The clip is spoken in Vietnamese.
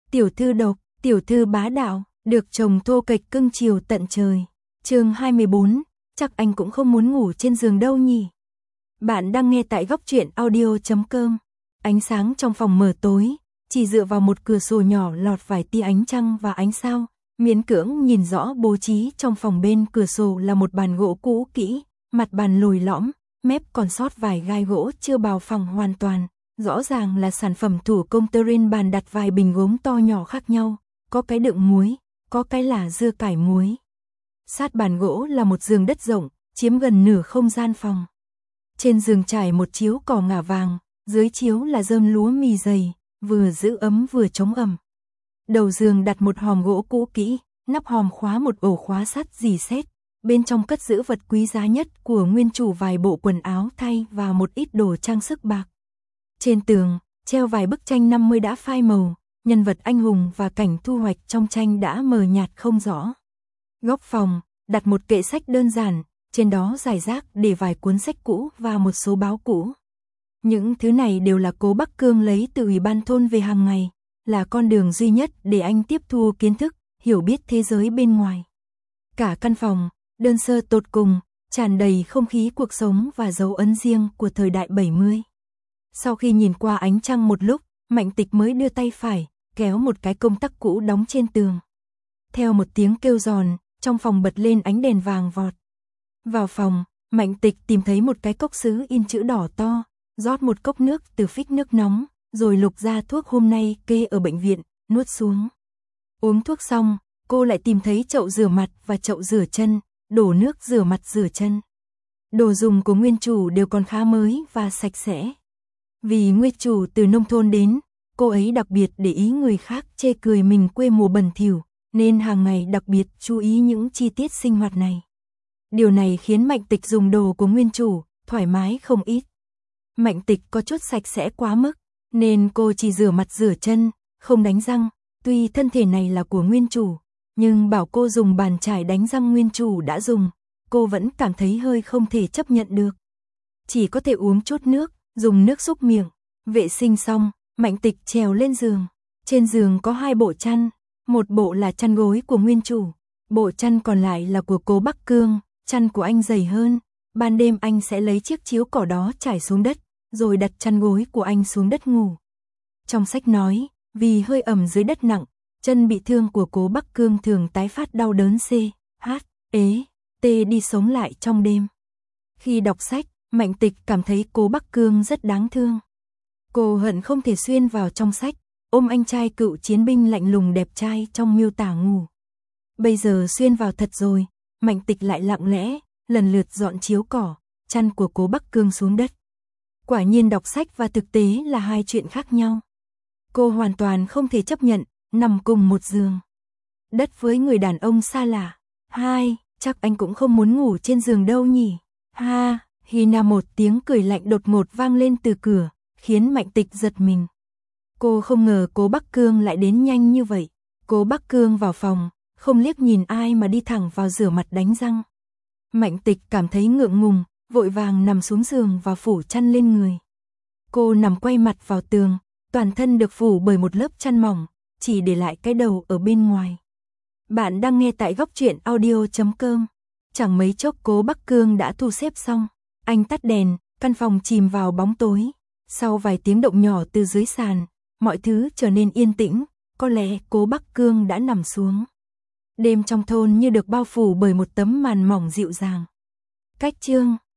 tiểu thư độc, tiểu thư bá đạo, được chồng thô kệch cưng chiều tận trời. Chương 24, chắc anh cũng không muốn ngủ trên giường đâu nhỉ. Bạn đang nghe tại góc truyện audio.com. Ánh sáng trong phòng mờ tối, chỉ dựa vào một cửa sổ nhỏ lọt vài tia ánh trăng và ánh sao, miễn cưỡng nhìn rõ bố trí trong phòng. Bên cửa sổ là một bàn gỗ cũ kỹ, mặt bàn lồi lõm, mép còn sót vài gai gỗ chưa bào phẳng hoàn toàn, rõ ràng là sản phẩm thủ công. Trên bàn đặt vài bình gốm to nhỏ khác nhau, có cái đựng muối, có cái là dưa cải muối. Sát bàn gỗ là một giường đất rộng, chiếm gần nửa không gian phòng. Trên giường trải một chiếu cỏ ngả vàng, dưới chiếu là rơm lúa mì dày, vừa giữ ấm vừa chống ẩm. Đầu giường đặt một hòm gỗ cũ kỹ, nắp hòm khóa một ổ khóa sắt rỉ sét, bên trong cất giữ vật quý giá nhất của nguyên chủ, vài bộ quần áo thay và một ít đồ trang sức bạc. Trên tường, treo vài bức tranh 50 đã phai màu, nhân vật anh hùng và cảnh thu hoạch trong tranh đã mờ nhạt không rõ. Góc phòng, đặt một kệ sách đơn giản, trên đó rải rác để vài cuốn sách cũ và một số báo cũ. Những thứ này đều là Cố Bắc Cương lấy từ ủy ban thôn về hàng ngày, là con đường duy nhất để anh tiếp thu kiến thức, hiểu biết thế giới bên ngoài. Cả căn phòng, đơn sơ tột cùng, tràn đầy không khí cuộc sống và dấu ấn riêng của thời đại 70. Sau khi nhìn qua ánh trăng một lúc, Mạnh Tịch mới đưa tay phải, kéo một cái công tắc cũ đóng trên tường. Theo một tiếng kêu giòn, trong phòng bật lên ánh đèn vàng vọt. Vào phòng, Mạnh Tịch tìm thấy một cái cốc sứ in chữ đỏ to, rót một cốc nước từ phích nước nóng, rồi lục ra thuốc hôm nay kê ở bệnh viện, nuốt xuống. Uống thuốc xong, cô lại tìm thấy chậu rửa mặt và chậu rửa chân, đổ nước rửa mặt rửa chân. Đồ dùng của nguyên chủ đều còn khá mới và sạch sẽ. Vì nguyên chủ từ nông thôn đến, cô ấy đặc biệt để ý người khác chê cười mình quê mùa bẩn thỉu, nên hàng ngày đặc biệt chú ý những chi tiết sinh hoạt này. Điều này khiến Mạnh Tịch dùng đồ của nguyên chủ thoải mái không ít. Mạnh Tịch có chút sạch sẽ quá mức, nên cô chỉ rửa mặt rửa chân, không đánh răng. Tuy thân thể này là của nguyên chủ, nhưng bảo cô dùng bàn chải đánh răng nguyên chủ đã dùng, cô vẫn cảm thấy hơi không thể chấp nhận được. Chỉ có thể uống chút nước, dùng nước súc miệng. Vệ sinh xong, Mạnh Tịch trèo lên giường. Trên giường có hai bộ chăn, một bộ là chăn gối của nguyên chủ, bộ chăn còn lại là của Cố Bắc Cương. Chăn của anh dày hơn, ban đêm anh sẽ lấy chiếc chiếu cỏ đó trải xuống đất, rồi đặt chăn gối của anh xuống đất ngủ. Trong sách nói, vì hơi ẩm dưới đất nặng, chân bị thương của Cố Bắc Cương thường tái phát đau đớn CHT đi sống lại trong đêm. Khi đọc sách, Mạnh Tịch cảm thấy Cố Bắc Cương rất đáng thương. Cô hận không thể xuyên vào trong sách, ôm anh trai cựu chiến binh lạnh lùng đẹp trai trong miêu tả ngủ. Bây giờ xuyên vào thật rồi, Mạnh Tịch lại lặng lẽ, lần lượt dọn chiếu cỏ, chăn của Cố Bắc Cương xuống đất. Quả nhiên đọc sách và thực tế là hai chuyện khác nhau. Cô hoàn toàn không thể chấp nhận nằm cùng một giường đất với người đàn ông xa lạ. Chắc anh cũng không muốn ngủ trên giường đâu nhỉ. Hina, một tiếng cười lạnh đột ngột vang lên từ cửa, khiến Mạnh Tịch giật mình. Cô không ngờ Cố Bắc Cương lại đến nhanh như vậy. Cố Bắc Cương vào phòng, không liếc nhìn ai mà đi thẳng vào rửa mặt đánh răng. Mạnh Tịch cảm thấy ngượng ngùng, vội vàng nằm xuống giường và phủ chăn lên người. Cô nằm quay mặt vào tường, toàn thân được phủ bởi một lớp chăn mỏng, chỉ để lại cái đầu ở bên ngoài. Bạn đang nghe tại góc truyện audio.com. Chẳng mấy chốc Cố Bắc Cương đã thu xếp xong. Anh tắt đèn, căn phòng chìm vào bóng tối. Sau vài tiếng động nhỏ từ dưới sàn, mọi thứ trở nên yên tĩnh. Có lẽ Cố Bắc Cương đã nằm xuống. Đêm trong thôn như được bao phủ bởi một tấm màn mỏng dịu dàng. Cách chương